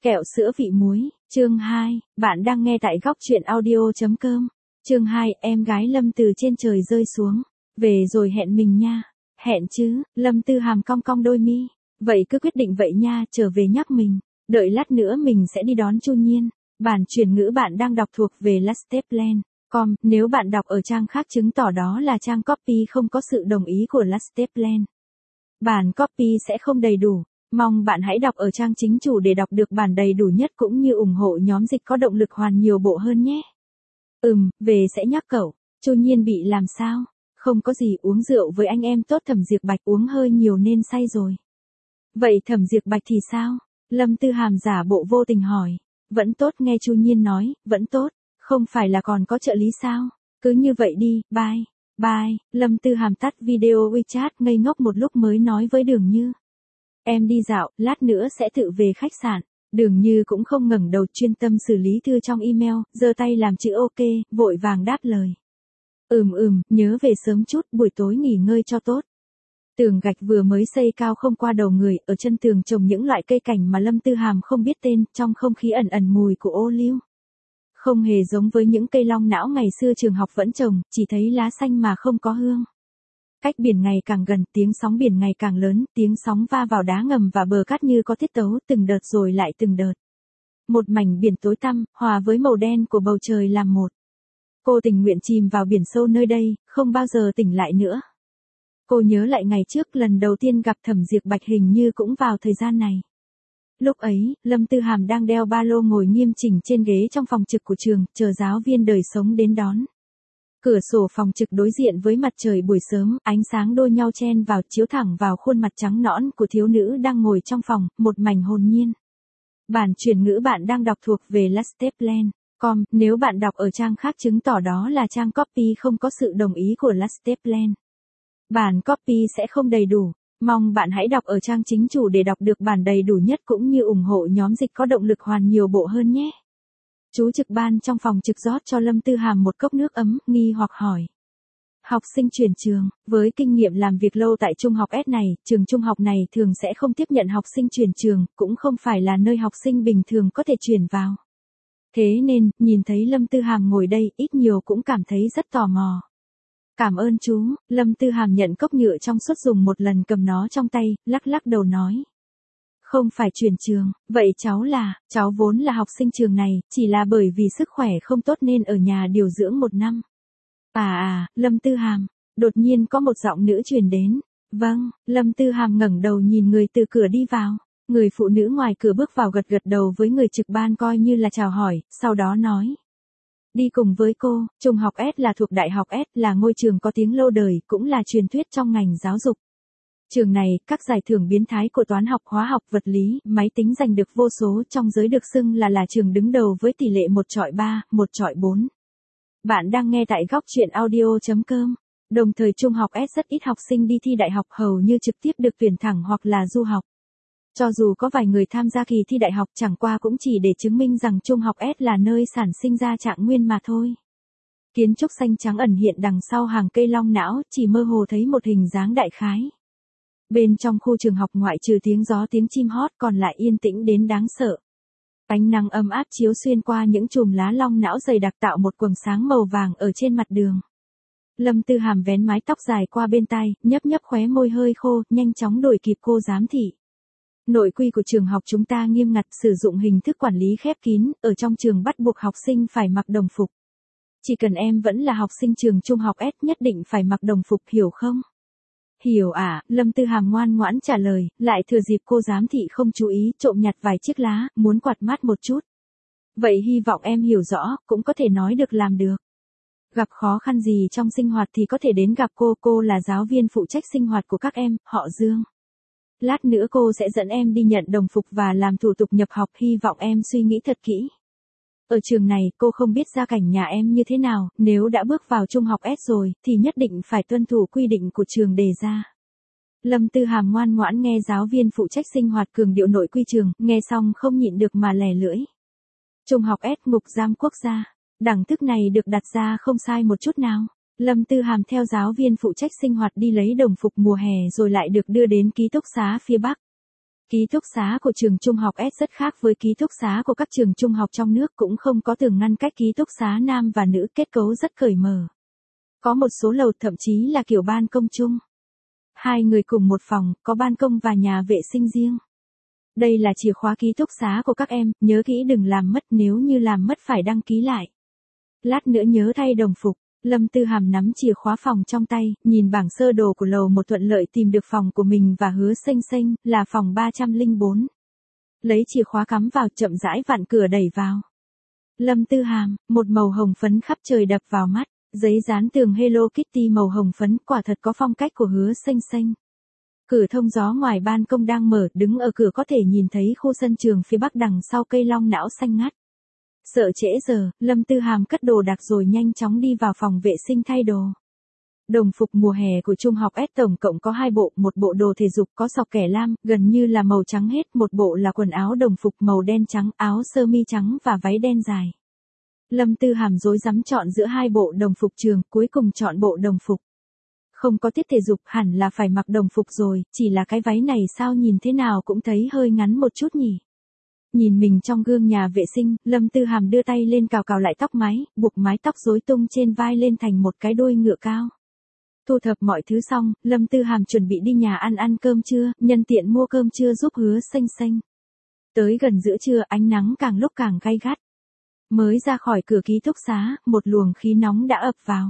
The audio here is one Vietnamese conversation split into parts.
Kẹo sữa vị muối, chương 2, bạn đang nghe tại góc truyện audio.com. Chương 2, em gái Lâm từ trên trời rơi xuống. Về rồi hẹn mình nha. Hẹn chứ, Lâm Tư Hàm cong cong đôi mi. Vậy cứ quyết định vậy nha, trở về nhắc mình. Đợi lát nữa mình sẽ đi đón Chu Nhiên. Bản chuyển ngữ bạn đang đọc thuộc về Lasteplan.com. Nếu bạn đọc ở trang khác chứng tỏ đó là trang copy không có sự đồng ý của Lasteplan. Bản copy sẽ không đầy đủ. Mong bạn hãy đọc ở trang chính chủ để đọc được bản đầy đủ nhất cũng như ủng hộ nhóm dịch có động lực hoàn nhiều bộ hơn nhé. Về sẽ nhắc cậu. Chu Nhiên bị làm sao? Không có gì, uống rượu với anh em tốt. Thẩm Diệp Bạch uống hơi nhiều nên say rồi. Vậy Thẩm Diệp Bạch thì sao? Lâm Tư Hàm giả bộ vô tình hỏi. Vẫn tốt, nghe Chu Nhiên nói, vẫn tốt. Không phải là còn có trợ lý sao? Cứ như vậy đi, bye. Bye. Lâm Tư Hàm tắt video WeChat ngây ngốc một lúc mới nói với Đường Như. Em đi dạo, lát nữa sẽ tự về khách sạn. Đường Như cũng không ngẩng đầu, chuyên tâm xử lý thư trong email, giơ tay làm chữ ok, vội vàng đáp lời. Nhớ về sớm chút, buổi tối nghỉ ngơi cho tốt. Tường gạch vừa mới xây cao không qua đầu người, ở chân tường trồng những loại cây cảnh mà Lâm Tư Hàm không biết tên, trong không khí ẩn ẩn mùi của ô liu. Không hề giống với những cây long não ngày xưa trường học vẫn trồng, chỉ thấy lá xanh mà không có hương. Cách biển ngày càng gần, tiếng sóng biển ngày càng lớn, tiếng sóng va vào đá ngầm và bờ cát như có tiết tấu, từng đợt rồi lại từng đợt. Một mảnh biển tối tăm, hòa với màu đen của bầu trời làm một. Cô tình nguyện chìm vào biển sâu nơi đây, không bao giờ tỉnh lại nữa. Cô nhớ lại ngày trước lần đầu tiên gặp Thẩm Diệp Bạch hình như cũng vào thời gian này. Lúc ấy, Lâm Tư Hàm đang đeo ba lô ngồi nghiêm chỉnh trên ghế trong phòng trực của trường, chờ giáo viên đời sống đến đón. Cửa sổ phòng trực đối diện với mặt trời buổi sớm, ánh sáng đôi nhau chen vào chiếu thẳng vào khuôn mặt trắng nõn của thiếu nữ đang ngồi trong phòng, một mảnh hồn nhiên. Bản chuyển ngữ bạn đang đọc thuộc về Lasteplan.com. Nếu bạn đọc ở trang khác chứng tỏ đó là trang copy không có sự đồng ý của Lasteplan. Bản copy sẽ không đầy đủ. Mong bạn hãy đọc ở trang chính chủ để đọc được bản đầy đủ nhất cũng như ủng hộ nhóm dịch có động lực hoàn nhiều bộ hơn nhé. Chú trực ban trong phòng trực rót cho Lâm Tư Hàm một cốc nước ấm, nghi hoặc hỏi. Học sinh chuyển trường, với kinh nghiệm làm việc lâu tại trung học S này, trường trung học này thường sẽ không tiếp nhận học sinh chuyển trường, cũng không phải là nơi học sinh bình thường có thể chuyển vào. Thế nên, nhìn thấy Lâm Tư Hàm ngồi đây, ít nhiều cũng cảm thấy rất tò mò. Cảm ơn chú. Lâm Tư Hàm nhận cốc nhựa trong suốt dùng một lần, cầm nó trong tay, lắc lắc đầu nói. Không phải chuyển trường, vậy cháu vốn là học sinh trường này, chỉ là bởi vì sức khỏe không tốt nên ở nhà điều dưỡng 1 năm. Lâm Tư Hàm, đột nhiên có một giọng nữ truyền đến. Vâng, Lâm Tư Hàm ngẩng đầu nhìn người từ cửa đi vào. Người phụ nữ ngoài cửa bước vào gật gật đầu với người trực ban coi như là chào hỏi, sau đó nói. Đi cùng với cô, trung học S là thuộc Đại học S, là ngôi trường có tiếng lâu đời, cũng là truyền thuyết trong ngành giáo dục. Trường này, các giải thưởng biến thái của toán học, hóa học, vật lý, máy tính giành được vô số, trong giới được xưng là trường đứng đầu với tỷ lệ 1:3, 1:4. Bạn đang nghe tại góc truyện audio.com. Đồng thời trung học S rất ít học sinh đi thi đại học, hầu như trực tiếp được tuyển thẳng hoặc là du học. Cho dù có vài người tham gia kỳ thi đại học chẳng qua cũng chỉ để chứng minh rằng trung học S là nơi sản sinh ra Trạng Nguyên mà thôi. Kiến trúc xanh trắng ẩn hiện đằng sau hàng cây long não, chỉ mơ hồ thấy một hình dáng đại khái. Bên trong khu trường học ngoại trừ tiếng gió tiếng chim hót còn lại yên tĩnh đến đáng sợ. Ánh nắng ấm áp chiếu xuyên qua những chùm lá long não dày đặc tạo một quầng sáng màu vàng ở trên mặt đường. Lâm Tư Hàm vén mái tóc dài qua bên tai, nhấp nhấp khóe môi hơi khô, nhanh chóng đuổi kịp cô giám thị. Nội quy của trường học chúng ta nghiêm ngặt, sử dụng hình thức quản lý khép kín, ở trong trường bắt buộc học sinh phải mặc đồng phục. Chỉ cần em vẫn là học sinh trường trung học S nhất định phải mặc đồng phục, hiểu không? Hiểu ạ, Lâm Tư Hàm ngoan ngoãn trả lời, lại thừa dịp cô giám thị không chú ý, trộm nhặt vài chiếc lá, muốn quạt mát một chút. Vậy hy vọng em hiểu rõ, cũng có thể nói được làm được. Gặp khó khăn gì trong sinh hoạt thì có thể đến gặp cô là giáo viên phụ trách sinh hoạt của các em, họ Dương. Lát nữa cô sẽ dẫn em đi nhận đồng phục và làm thủ tục nhập học, hy vọng em suy nghĩ thật kỹ. Ở trường này, cô không biết gia cảnh nhà em như thế nào, nếu đã bước vào trung học S rồi, thì nhất định phải tuân thủ quy định của trường đề ra. Lâm Tư Hàm ngoan ngoãn nghe giáo viên phụ trách sinh hoạt cường điệu nội quy trường, nghe xong không nhịn được mà lè lưỡi. Trung học S ngục giam quốc gia. Đẳng thức này được đặt ra không sai một chút nào. Lâm Tư Hàm theo giáo viên phụ trách sinh hoạt đi lấy đồng phục mùa hè rồi lại được đưa đến ký túc xá phía Bắc. Ký túc xá của trường trung học S rất khác với ký túc xá của các trường trung học trong nước, cũng không có tường ngăn cách ký túc xá nam và nữ, kết cấu rất cởi mở. Có một số lầu thậm chí là kiểu ban công chung. Hai người cùng một phòng, có ban công và nhà vệ sinh riêng. Đây là chìa khóa ký túc xá của các em, nhớ kỹ đừng làm mất, nếu như làm mất phải đăng ký lại. Lát nữa nhớ thay đồng phục. Lâm Tư Hàm nắm chìa khóa phòng trong tay, nhìn bảng sơ đồ của lầu một thuận lợi tìm được phòng của mình và Hứa Xênh Xênh, là phòng 304. Lấy chìa khóa cắm vào, chậm rãi vặn cửa đẩy vào. Lâm Tư Hàm, một màu hồng phấn khắp trời đập vào mắt, giấy dán tường Hello Kitty màu hồng phấn, quả thật có phong cách của Hứa Xênh Xênh. Cửa thông gió ngoài ban công đang mở, đứng ở cửa có thể nhìn thấy khu sân trường phía bắc đằng sau cây long não xanh ngắt. Sợ trễ giờ, Lâm Tư Hàm cất đồ đạc rồi nhanh chóng đi vào phòng vệ sinh thay đồ. Đồng phục mùa hè của trung học S tổng cộng có 2 bộ, một bộ đồ thể dục có sọc kẻ lam, gần như là màu trắng hết, một bộ là quần áo đồng phục màu đen trắng, áo sơ mi trắng và váy đen dài. Lâm Tư Hàm rối rắm chọn giữa 2 bộ đồng phục trường, cuối cùng chọn bộ đồng phục. Không có tiết thể dục, hẳn là phải mặc đồng phục rồi, chỉ là cái váy này sao nhìn thế nào cũng thấy hơi ngắn một chút nhỉ. Nhìn mình trong gương nhà vệ sinh, Lâm Tư Hàm đưa tay lên cào cào lại tóc mái, buộc mái tóc rối tung trên vai lên thành một cái đuôi ngựa cao. Thu thập mọi thứ xong, Lâm Tư Hàm chuẩn bị đi nhà ăn cơm trưa, nhân tiện mua cơm trưa giúp Hứa Xênh Xênh. Tới gần giữa trưa, ánh nắng càng lúc càng gay gắt. Mới ra khỏi cửa ký túc xá, một luồng khí nóng đã ập vào.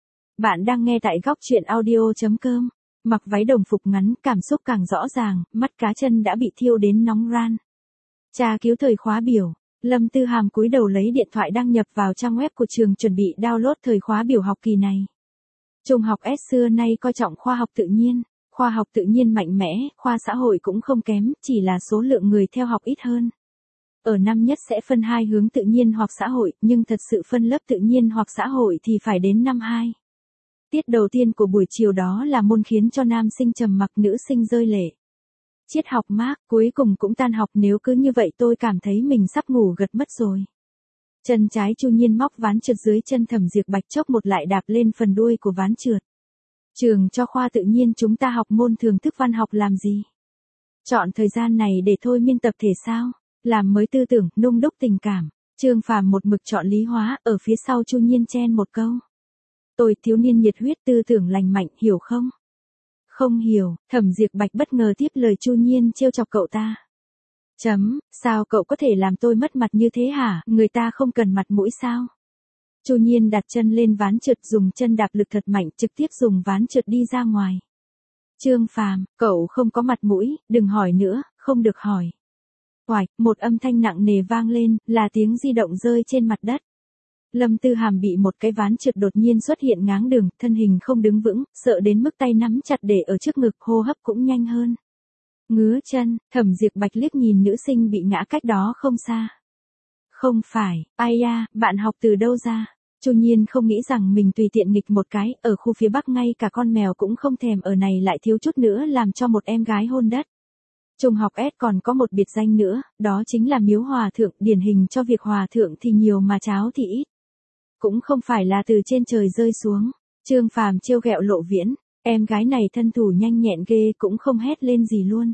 Bạn đang nghe tại góc truyện audio.com. Mặc váy đồng phục ngắn, cảm xúc càng rõ ràng, mắt cá chân đã bị thiêu đến nóng ran. Tra cứu thời khóa biểu. Lâm Tư Hàm cúi đầu lấy điện thoại đăng nhập vào trang web của trường chuẩn bị download thời khóa biểu học kỳ này. Trung học S xưa nay coi trọng khoa học tự nhiên. Khoa học tự nhiên mạnh mẽ, khoa xã hội cũng không kém, chỉ là số lượng người theo học ít hơn. Ở năm nhất sẽ phân 2 hướng tự nhiên hoặc xã hội, nhưng thật sự phân lớp tự nhiên hoặc xã hội thì phải đến năm 2. Tiết đầu tiên của buổi chiều đó là môn khiến cho nam sinh trầm mặc, nữ sinh rơi lệ. Triết học Mác, cuối cùng cũng tan học, nếu cứ như vậy tôi cảm thấy mình sắp ngủ gật mất rồi. Chân trái Chu Nhiên móc ván trượt dưới chân Thẩm Diệp Bạch, chốc một lại đạp lên phần đuôi của ván trượt. Trường cho khoa tự nhiên chúng ta học môn thường thức văn học làm gì? Chọn thời gian này để thôi miên tập thể sao? Làm mới tư tưởng, nung đúc tình cảm. Trương Phàm một mực chọn lý hóa, ở phía sau Chu Nhiên chen một câu. Tôi thiếu niên nhiệt huyết, tư tưởng lành mạnh, hiểu không? Không hiểu. Thẩm Diệp Bạch bất ngờ tiếp lời Chu Nhiên trêu chọc cậu ta. Sao cậu có thể làm tôi mất mặt như thế hả? Người ta không cần mặt mũi sao? Chu Nhiên đặt chân lên ván trượt, dùng chân đạp lực thật mạnh, trực tiếp dùng ván trượt đi ra ngoài. Trương Phàm, cậu không có mặt mũi, đừng hỏi nữa, không được hỏi. Oạch, một âm thanh nặng nề vang lên, là tiếng di động rơi trên mặt đất. Lâm Tư Hàm bị một cái ván trượt đột nhiên xuất hiện ngáng đường, thân hình không đứng vững, sợ đến mức tay nắm chặt để ở trước ngực, hô hấp cũng nhanh hơn. Ngứa chân, Thẩm Diệp Bạch liếc nhìn nữ sinh bị ngã cách đó không xa. Không phải, ai da, bạn học từ đâu ra? Chu Nhiên không nghĩ rằng mình tùy tiện nghịch một cái, ở khu phía Bắc ngay cả con mèo cũng không thèm, ở này lại thiếu chút nữa làm cho một em gái hôn đất. Trung học S còn có một biệt danh nữa, đó chính là miếu hòa thượng, điển hình cho việc hòa thượng thì nhiều mà cháo thì ít. Cũng không phải là từ trên trời rơi xuống. Trương Phàm trêu ghẹo Lộ Viễn, em gái này thân thủ nhanh nhẹn ghê, cũng không hét lên gì luôn.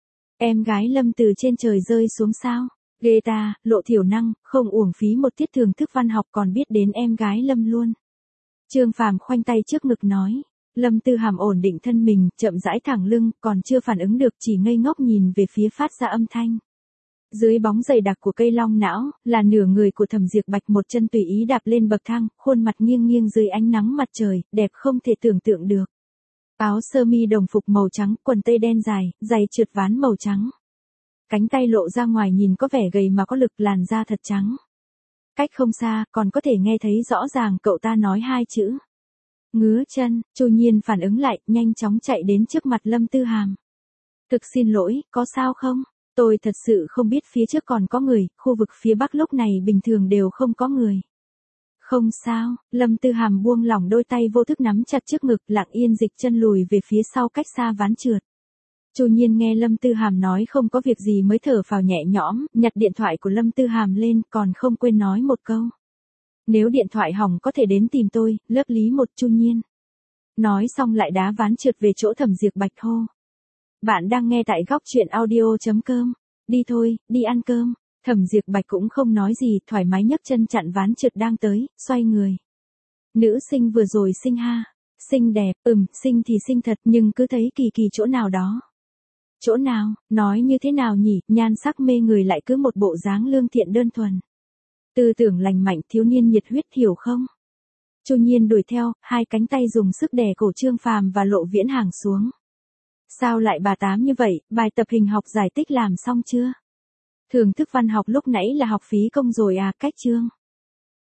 Em gái Lâm từ trên trời rơi xuống sao? Ghê ta, Lộ thiểu năng, không uổng phí một tiết thường thức văn học còn biết đến em gái Lâm luôn. Trương Phàm khoanh tay trước ngực nói. Lâm Tư Hàm ổn định thân mình, chậm rãi thẳng lưng, còn chưa phản ứng được, chỉ ngây ngốc nhìn về phía phát ra âm thanh. Dưới bóng dày đặc của cây long não, là nửa người của Thẩm Diệp Bạch, một chân tùy ý đạp lên bậc thang, khuôn mặt nghiêng nghiêng dưới ánh nắng mặt trời, đẹp không thể tưởng tượng được. Áo sơ mi đồng phục màu trắng, quần tây đen dài, giày trượt ván màu trắng. Cánh tay lộ ra ngoài nhìn có vẻ gầy mà có lực, làn da thật trắng. Cách không xa, còn có thể nghe thấy rõ ràng cậu ta nói 2 chữ. Ngứa chân. Chu Nhiên phản ứng lại, nhanh chóng chạy đến trước mặt Lâm Tư Hàm. Thực xin lỗi, có sao không? Tôi thật sự không biết phía trước còn có người, khu vực phía Bắc lúc này bình thường đều không có người. Không sao, Lâm Tư Hàm buông lỏng đôi tay vô thức nắm chặt trước ngực, lặng yên dịch chân lùi về phía sau cách xa ván trượt. Chu Nhiên nghe Lâm Tư Hàm nói không có việc gì mới thở phào nhẹ nhõm, nhặt điện thoại của Lâm Tư Hàm lên, còn không quên nói một câu. Nếu điện thoại hỏng có thể đến tìm tôi, lớp lý 1 Chu Nhiên. Nói xong lại đá ván trượt về chỗ Thẩm Diệp Bạch hô. Bạn đang nghe tại góc chuyện audio.com. Đi thôi, đi ăn cơm. Thẩm Diệp Bạch cũng không nói gì, thoải mái nhấc chân chặn ván trượt đang tới, xoay người. Nữ sinh vừa rồi xinh ha. Xinh đẹp, xinh thì xinh thật nhưng cứ thấy kỳ kỳ chỗ nào đó. Chỗ nào, nói như thế nào nhỉ, nhan sắc mê người lại cứ một bộ dáng lương thiện đơn thuần. Tư tưởng lành mạnh, thiếu niên nhiệt huyết, hiểu không? Chu Nhiên đuổi theo, hai cánh tay dùng sức đè cổ Trương Phàm và Lộ Viễn Hàng xuống. Sao lại bà tám như vậy, bài tập hình học giải tích làm xong chưa? Thưởng thức văn học lúc nãy là học phí công rồi à, cách Trương.